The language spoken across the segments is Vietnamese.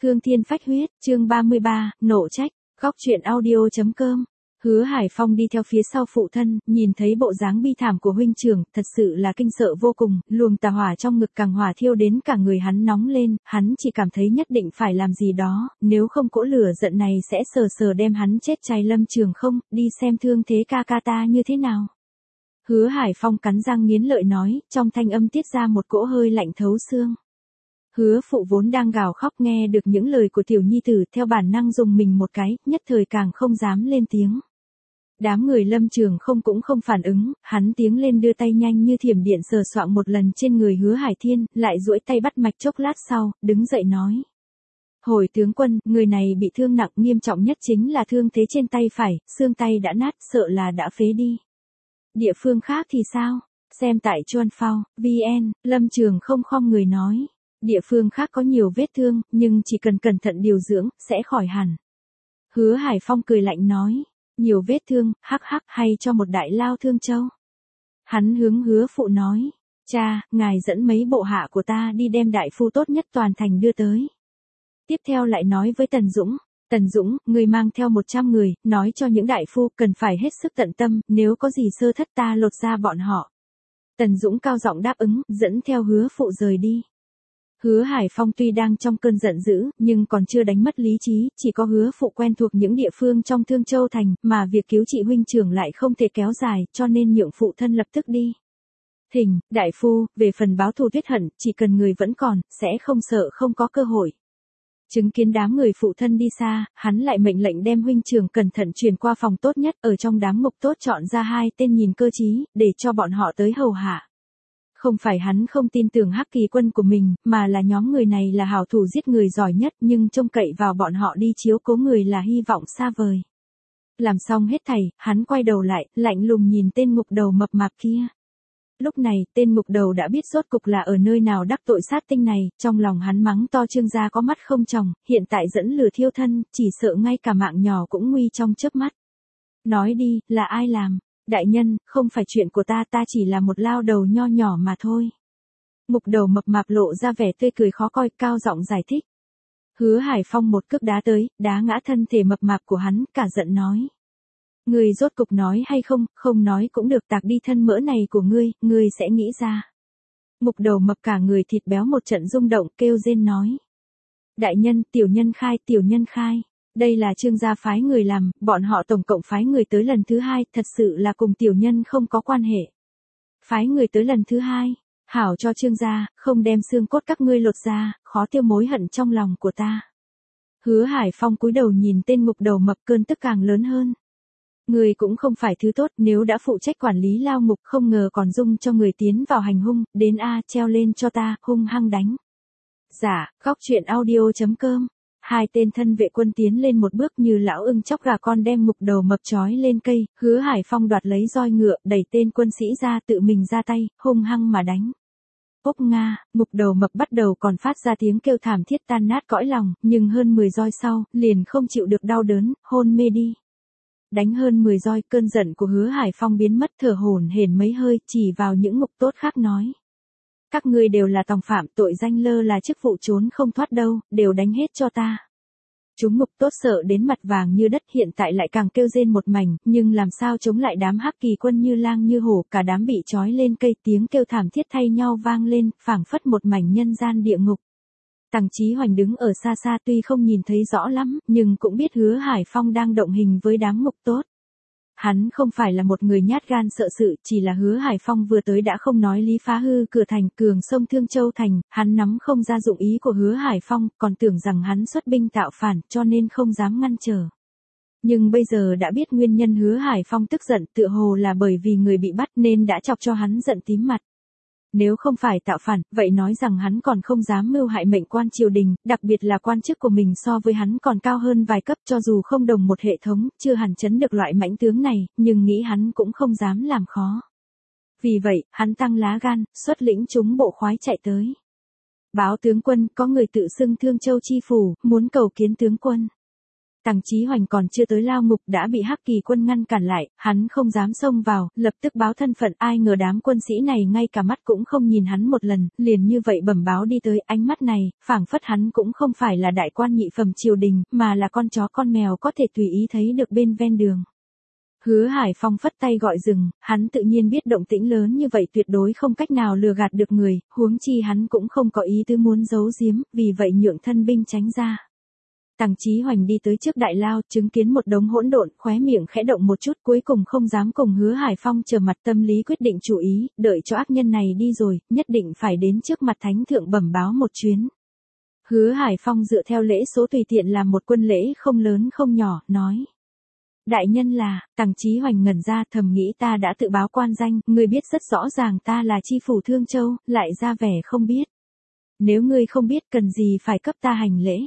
Thương thiên phách huyết, chương 33, nộ trách, góc truyện audio.com. Hứa Hải Phong đi theo phía sau phụ thân, nhìn thấy bộ dáng bi thảm của huynh trưởng, thật sự là kinh sợ vô cùng, luồng tà hỏa trong ngực càng hỏa thiêu đến cả người hắn nóng lên, hắn chỉ cảm thấy nhất định phải làm gì đó, nếu không cỗ lửa giận này sẽ sờ sờ đem hắn chết cháy. Lâm Trường Không, đi xem thương thế ca ca ta như thế nào. Hứa Hải Phong cắn răng nghiến lợi nói, trong thanh âm tiết ra một cỗ hơi lạnh thấu xương. Hứa phụ vốn đang gào khóc nghe được những lời của tiểu nhi tử, theo bản năng dùng mình một cái, nhất thời càng không dám lên tiếng. Đám người Lâm Trường Không cũng không phản ứng, hắn tiến lên đưa tay nhanh như thiểm điện sờ soạng một lần trên người Hứa Hải Thiên, lại duỗi tay bắt mạch chốc lát sau, đứng dậy nói. Hồi tướng quân, người này bị thương nặng, nghiêm trọng nhất chính là thương thế trên tay phải, xương tay đã nát, sợ là đã phế đi. Địa phương khác thì sao? Xem tại Chuan Phao, VN, Lâm Trường Không khom người nói. Địa phương khác có nhiều vết thương, nhưng chỉ cần cẩn thận điều dưỡng, sẽ khỏi hẳn. Hứa Hải Phong cười lạnh nói. Nhiều vết thương, hắc hắc, hay cho một đại lao thương châu. Hắn hướng Hứa phụ nói. Cha, ngài dẫn mấy bộ hạ của ta đi đem đại phu tốt nhất toàn thành đưa tới. Tiếp theo lại nói với Tần Dũng. Tần Dũng, người mang theo 100 người, nói cho những đại phu cần phải hết sức tận tâm, nếu có gì sơ thất ta lột ra bọn họ. Tần Dũng cao giọng đáp ứng, dẫn theo Hứa phụ rời đi. Hứa Hải Phong tuy đang trong cơn giận dữ, nhưng còn chưa đánh mất lý trí, chỉ có Hứa phụ quen thuộc những địa phương trong Thương Châu thành, mà việc cứu trị huynh trưởng lại không thể kéo dài, cho nên nhượng phụ thân lập tức đi. Thỉnh, đại phu, về phần báo thù tuyết hận, chỉ cần người vẫn còn, sẽ không sợ không có cơ hội. Chứng kiến đám người phụ thân đi xa, hắn lại mệnh lệnh đem huynh trưởng cẩn thận truyền qua phòng tốt nhất, ở trong đám ngục tốt chọn ra 2 tên nhìn cơ trí, để cho bọn họ tới hầu hạ. Không phải hắn không tin tưởng Hắc Kỳ quân của mình, mà là nhóm người này là hảo thủ giết người giỏi nhất, nhưng trông cậy vào bọn họ đi chiếu cố người là hy vọng xa vời. Làm xong hết thảy, hắn quay đầu lại, lạnh lùng nhìn tên ngục đầu mập mạp kia. Lúc này, tên ngục đầu đã biết rốt cục là ở nơi nào đắc tội sát tinh này, trong lòng hắn mắng to Trương gia có mắt không tròng, hiện tại dẫn lửa thiêu thân, chỉ sợ ngay cả mạng nhỏ cũng nguy trong chớp mắt. Nói đi, là ai làm? Đại nhân, không phải chuyện của ta, ta chỉ là một lao đầu nho nhỏ mà thôi. Ngục đầu mập mạp lộ ra vẻ tươi cười khó coi, cao giọng giải thích. Hứa Hải Phong một cước đá tới, đá ngã thân thể mập mạp của hắn, cả giận nói. Ngươi rốt cục nói hay không, không nói cũng được, tạc đi thân mỡ này của ngươi sẽ nghĩ ra. Ngục đầu mập cả người thịt béo một trận rung động, kêu rên nói. Đại nhân, tiểu nhân khai. Đây là Trương gia phái người làm, bọn họ tổng cộng phái người tới lần thứ 2, thật sự là cùng tiểu nhân không có quan hệ. Phái người tới lần thứ 2, hảo cho Trương gia, không đem xương cốt các ngươi lột ra, khó tiêu mối hận trong lòng của ta. Hứa Hải Phong cúi đầu nhìn tên ngục đầu mập, cơn tức càng lớn hơn. Người cũng không phải thứ tốt, nếu đã phụ trách quản lý lao ngục không ngờ còn dung cho người tiến vào hành hung, đến treo lên cho ta, hung hăng đánh. Dạ, góc truyện audio.com. 2 tên thân vệ quân tiến lên một bước như lão ưng chóc gà con đem ngục đầu mập trói lên cây, Hứa Hải Phong đoạt lấy roi ngựa, đẩy tên quân sĩ ra, tự mình ra tay, hung hăng mà đánh. Ốc nga, ngục đầu mập bắt đầu còn phát ra tiếng kêu thảm thiết tan nát cõi lòng, nhưng hơn 10 roi sau, liền không chịu được đau đớn, hôn mê đi. Đánh hơn 10 roi, cơn giận của Hứa Hải Phong biến mất, thở hổn hển mấy hơi, chỉ vào những ngục tốt khác nói. Các ngươi đều là tòng phạm, tội danh lơ là chức vụ trốn không thoát đâu, đều đánh hết cho ta. Chúng ngục tốt sợ đến mặt vàng như đất, hiện tại lại càng kêu rên một mảnh, nhưng làm sao chống lại đám Hắc Kỳ quân như lang như hổ, cả đám bị trói lên cây, tiếng kêu thảm thiết thay nhau vang lên, phảng phất một mảnh nhân gian địa ngục. Tằng Chí Hoành đứng ở xa xa tuy không nhìn thấy rõ lắm, nhưng cũng biết Hứa Hải Phong đang động hình với đám ngục tốt. Hắn không phải là một người nhát gan sợ sự, chỉ là Hứa Hải Phong vừa tới đã không nói lý phá hư cửa thành, cường sông Thương Châu thành, hắn nắm không ra dụng ý của Hứa Hải Phong, còn tưởng rằng hắn xuất binh tạo phản, cho nên không dám ngăn trở. Nhưng bây giờ đã biết nguyên nhân Hứa Hải Phong tức giận, tựa hồ là bởi vì người bị bắt nên đã chọc cho hắn giận tím mặt. Nếu không phải tạo phản, vậy nói rằng hắn còn không dám mưu hại mệnh quan triều đình, đặc biệt là quan chức của mình so với hắn còn cao hơn vài cấp, cho dù không đồng một hệ thống, chưa hẳn chấn được loại mãnh tướng này, nhưng nghĩ hắn cũng không dám làm khó. Vì vậy, hắn tăng lá gan, xuất lĩnh chúng bộ khoái chạy tới. Báo tướng quân, có người tự xưng Thương Châu chi phủ, muốn cầu kiến tướng quân. Tằng Chí Hoành còn chưa tới lao ngục đã bị Hắc Kỳ quân ngăn cản lại, hắn không dám xông vào, lập tức báo thân phận, ai ngờ đám quân sĩ này ngay cả mắt cũng không nhìn hắn một lần, liền như vậy bẩm báo đi tới, ánh mắt này, phảng phất hắn cũng không phải là đại quan nhị phẩm triều đình, mà là con chó con mèo có thể tùy ý thấy được bên ven đường. Hứa Hải Phong phất tay gọi dừng, hắn tự nhiên biết động tĩnh lớn như vậy tuyệt đối không cách nào lừa gạt được người, huống chi hắn cũng không có ý tứ muốn giấu giếm, vì vậy nhượng thân binh tránh ra. Tằng Chí Hoành đi tới trước đại lao, chứng kiến một đống hỗn độn, khóe miệng khẽ động một chút, cuối cùng không dám cùng Hứa Hải Phong trở mặt, tâm lý quyết định chủ ý, đợi cho ác nhân này đi rồi, nhất định phải đến trước mặt thánh thượng bẩm báo một chuyến. Hứa Hải Phong dựa theo lễ số tùy tiện làm một quân lễ không lớn không nhỏ, nói. Đại nhân là, Tằng Chí Hoành ngẩn ra, thầm nghĩ ta đã tự báo quan danh, ngươi biết rất rõ ràng ta là chi phủ Thương Châu, lại ra vẻ không biết. Nếu ngươi không biết cần gì phải cấp ta hành lễ.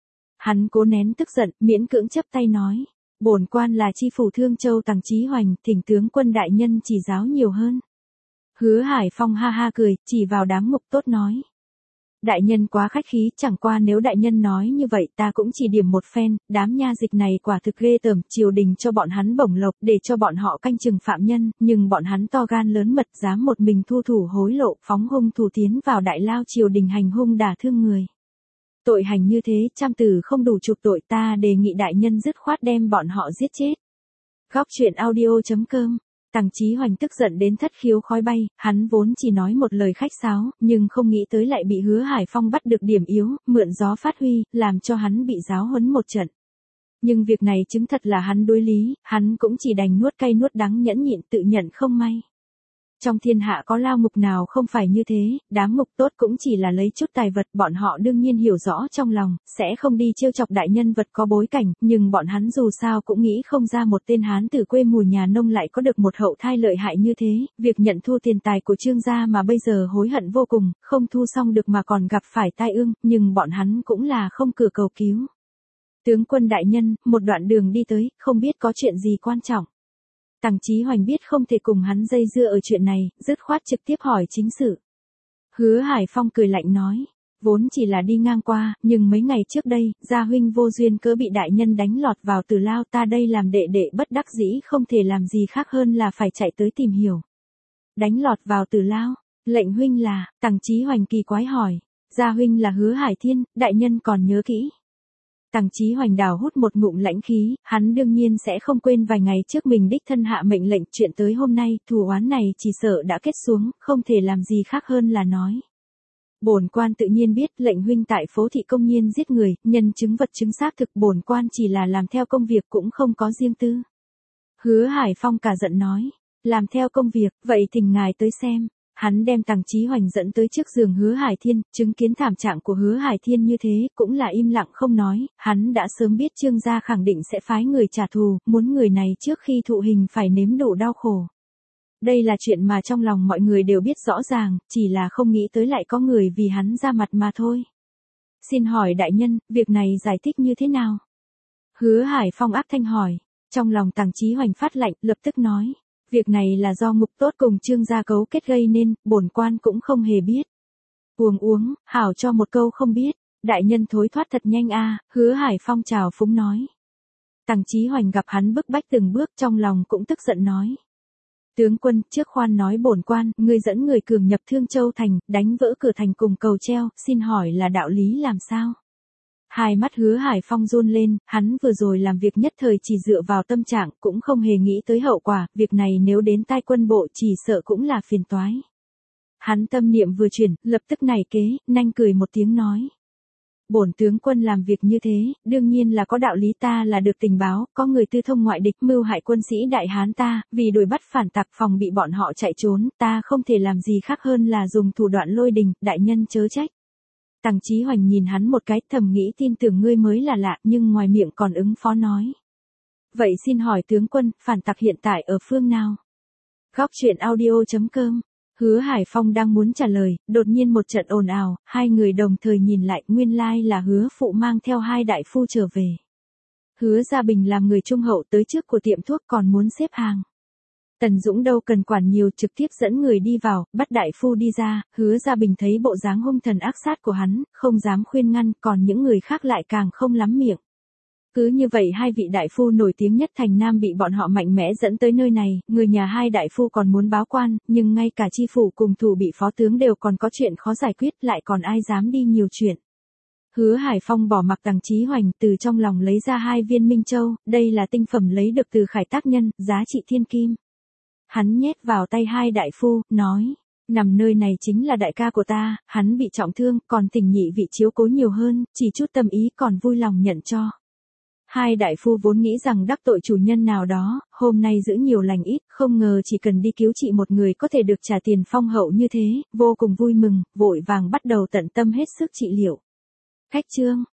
Hắn cố nén tức giận, miễn cưỡng chấp tay nói. Bổn quan là chi phủ Thương Châu Tằng Chí Hoành, thỉnh tướng quân đại nhân chỉ giáo nhiều hơn. Hứa Hải Phong ha ha cười, chỉ vào đám ngục tốt nói. Đại nhân quá khách khí, chẳng qua nếu đại nhân nói như vậy ta cũng chỉ điểm một phen, đám nha dịch này quả thực ghê tởm, triều đình cho bọn hắn bổng lộc để cho bọn họ canh chừng phạm nhân, nhưng bọn hắn to gan lớn mật dám một mình thu thủ hối lộ, phóng hung thủ tiến vào đại lao triều đình hành hung đả thương người. Tội hành như thế, trăm từ không đủ chuộc tội, ta đề nghị đại nhân dứt khoát đem bọn họ giết chết. Góc truyện audio.com. Tằng Chí Hoành tức giận đến thất khiếu khói bay, hắn vốn chỉ nói một lời khách sáo, nhưng không nghĩ tới lại bị Hứa Hải Phong bắt được điểm yếu, mượn gió phát huy, làm cho hắn bị giáo huấn một trận. Nhưng việc này chứng thật là hắn đối lý, hắn cũng chỉ đành nuốt cay nuốt đắng nhẫn nhịn tự nhận không may. Trong thiên hạ có lao ngục nào không phải như thế, đám ngục tốt cũng chỉ là lấy chút tài vật, bọn họ đương nhiên hiểu rõ trong lòng, sẽ không đi trêu chọc đại nhân vật có bối cảnh, nhưng bọn hắn dù sao cũng nghĩ không ra một tên hán từ quê mùa nhà nông lại có được một hậu thai lợi hại như thế, việc nhận thu tiền tài của Trương gia mà bây giờ hối hận vô cùng, không thu xong được mà còn gặp phải tai ương, nhưng bọn hắn cũng là không cửa cầu cứu. Tướng quân đại nhân, một đoạn đường đi tới, không biết có chuyện gì quan trọng. Tằng Chí Hoành biết không thể cùng hắn dây dưa ở chuyện này, dứt khoát trực tiếp hỏi chính sự. Hứa Hải Phong cười lạnh nói, vốn chỉ là đi ngang qua, nhưng mấy ngày trước đây, gia huynh vô duyên cớ bị đại nhân đánh lọt vào Tử Lao, ta đây làm đệ đệ bất đắc dĩ không thể làm gì khác hơn là phải chạy tới tìm hiểu. Đánh lọt vào Tử Lao, lệnh huynh là, Tằng Chí Hoành kỳ quái hỏi, gia huynh là Hứa Hải Thiên, đại nhân còn nhớ kỹ. Tằng Chí Hoành đào hút một ngụm lãnh khí, hắn đương nhiên sẽ không quên vài ngày trước mình đích thân hạ mệnh lệnh, chuyện tới hôm nay, thù oán này chỉ sợ đã kết xuống, không thể làm gì khác hơn là nói. Bổn quan tự nhiên biết, lệnh huynh tại phố thị công nhiên giết người, nhân chứng vật chứng xác thực, bổn quan chỉ là làm theo công việc cũng không có riêng tư. Hứa Hải Phong cả giận nói, làm theo công việc, vậy thỉnh ngài tới xem. Hắn đem Tằng Chí Hoành dẫn tới trước giường Hứa Hải Thiên, chứng kiến thảm trạng của Hứa Hải Thiên như thế, cũng là im lặng không nói, hắn đã sớm biết Trương gia khẳng định sẽ phái người trả thù, muốn người này trước khi thụ hình phải nếm đủ đau khổ. Đây là chuyện mà trong lòng mọi người đều biết rõ ràng, chỉ là không nghĩ tới lại có người vì hắn ra mặt mà thôi. Xin hỏi đại nhân, việc này giải thích như thế nào? Hứa Hải Phong áp thanh hỏi, trong lòng Tằng Chí Hoành phát lạnh, lập tức nói. Việc này là do ngục tốt cùng Trương gia cấu kết gây nên, bổn quan cũng không hề biết. Uống, hảo cho một câu không biết, đại nhân thối thoát thật nhanh a. Hứa Hải Phong chào phúng nói. Tằng Chí Hoành gặp hắn bức bách từng bước trong lòng cũng tức giận nói. Tướng quân, trước khoan nói bổn quan, ngươi dẫn người cường nhập Thương Châu thành, đánh vỡ cửa thành cùng cầu treo, xin hỏi là đạo lý làm sao? Hai mắt Hứa Hải Phong run lên, hắn vừa rồi làm việc nhất thời chỉ dựa vào tâm trạng, cũng không hề nghĩ tới hậu quả, việc này nếu đến tai quân bộ chỉ sợ cũng là phiền toái. Hắn tâm niệm vừa chuyển, lập tức nảy kế, nanh cười một tiếng nói. Bổn tướng quân làm việc như thế, đương nhiên là có đạo lý, ta là được tình báo, có người tư thông ngoại địch mưu hại quân sĩ đại hán ta, vì đuổi bắt phản tặc phòng bị bọn họ chạy trốn, ta không thể làm gì khác hơn là dùng thủ đoạn lôi đình, đại nhân chớ trách. Tằng Chí Hoành nhìn hắn một cái, thầm nghĩ tin tưởng ngươi mới là lạ, nhưng ngoài miệng còn ứng phó nói. Vậy xin hỏi tướng quân, phản tặc hiện tại ở phương nào? Góc truyện audio.com. Hứa Hải Phong đang muốn trả lời, đột nhiên một trận ồn ào, hai người đồng thời nhìn lại, nguyên lai là Hứa phụ mang theo hai đại phu trở về. Hứa Gia Bình làm người trung hậu tới trước của tiệm thuốc còn muốn xếp hàng. Tần Dũng đâu cần quản nhiều, trực tiếp dẫn người đi vào, bắt đại phu đi ra, Hứa Gia Bình thấy bộ dáng hung thần ác sát của hắn, không dám khuyên ngăn, còn những người khác lại càng không lắm miệng. Cứ như vậy hai vị đại phu nổi tiếng nhất thành Nam bị bọn họ mạnh mẽ dẫn tới nơi này, người nhà hai đại phu còn muốn báo quan, nhưng ngay cả chi phủ cùng thủ bị phó tướng đều còn có chuyện khó giải quyết, lại còn ai dám đi nhiều chuyện. Hứa Hải Phong bỏ mặc Tằng Chí Hoành, từ trong lòng lấy ra 2 viên Minh Châu, đây là tinh phẩm lấy được từ Khải Tác Nhân, giá trị thiên kim. Hắn nhét vào tay hai đại phu, nói, nằm nơi này chính là đại ca của ta, hắn bị trọng thương, còn thỉnh nhị vị chiếu cố nhiều hơn, chỉ chút tâm ý còn vui lòng nhận cho. Hai đại phu vốn nghĩ rằng đắc tội chủ nhân nào đó, hôm nay giữ nhiều lành ít, không ngờ chỉ cần đi cứu trị một người có thể được trả tiền phong hậu như thế, vô cùng vui mừng, vội vàng bắt đầu tận tâm hết sức trị liệu. Khách chương